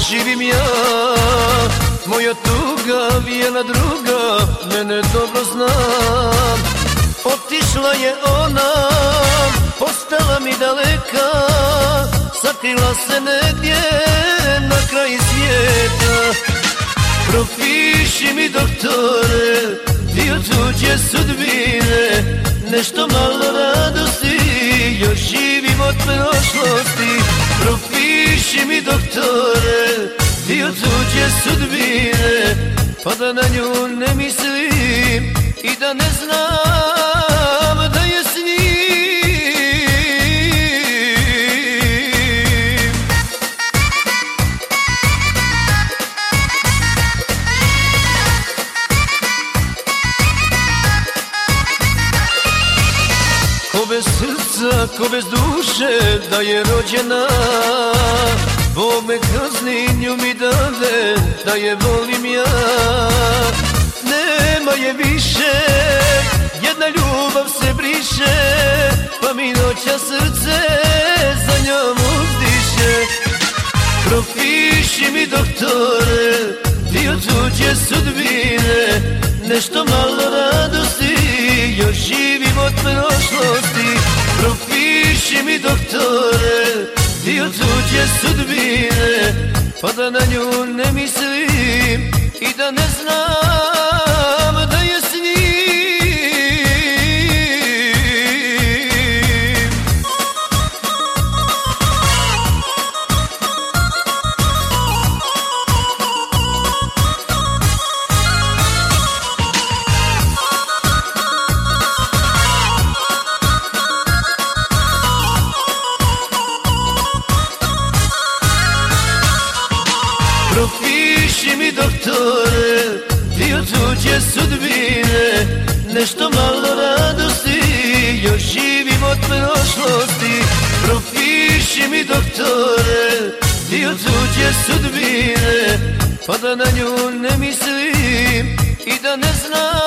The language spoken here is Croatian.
živim ja. Moja tuga vijela druga, mene dobro znam. Otišla je ona, postala mi daleka, sakrila se negdje na kraj svijeta. Propiši mi doktore, dio tuđe sudbine, nešto malo radosti, još živim od prošlosti. Propiši mi doktore, dio tuđe sudbine, pa da na nju ne mislim i da ne znam da je s njim. Ko bez srca, ko bez duše, da je rođena, Bog me kazni, nju mi dade, da je volim ja. Nema je više, jedna ljubav se briše, pa mi noća srce za njom uzdiše. Propiši mi doktore, dio tuđe sudbine, nešto malo radosti, još živim od prošlosti. Propiši mi doktore, dio tuđe sudbine, pa da na nju ne mislim i da ne znam da je s njim. Propiši mi doktore, dio tuđe sudbine, nešto malo radosti, još živim od prošlosti. Propiši mi doktore, dio tuđe sudbine, pa da na nju ne mislim i da ne znam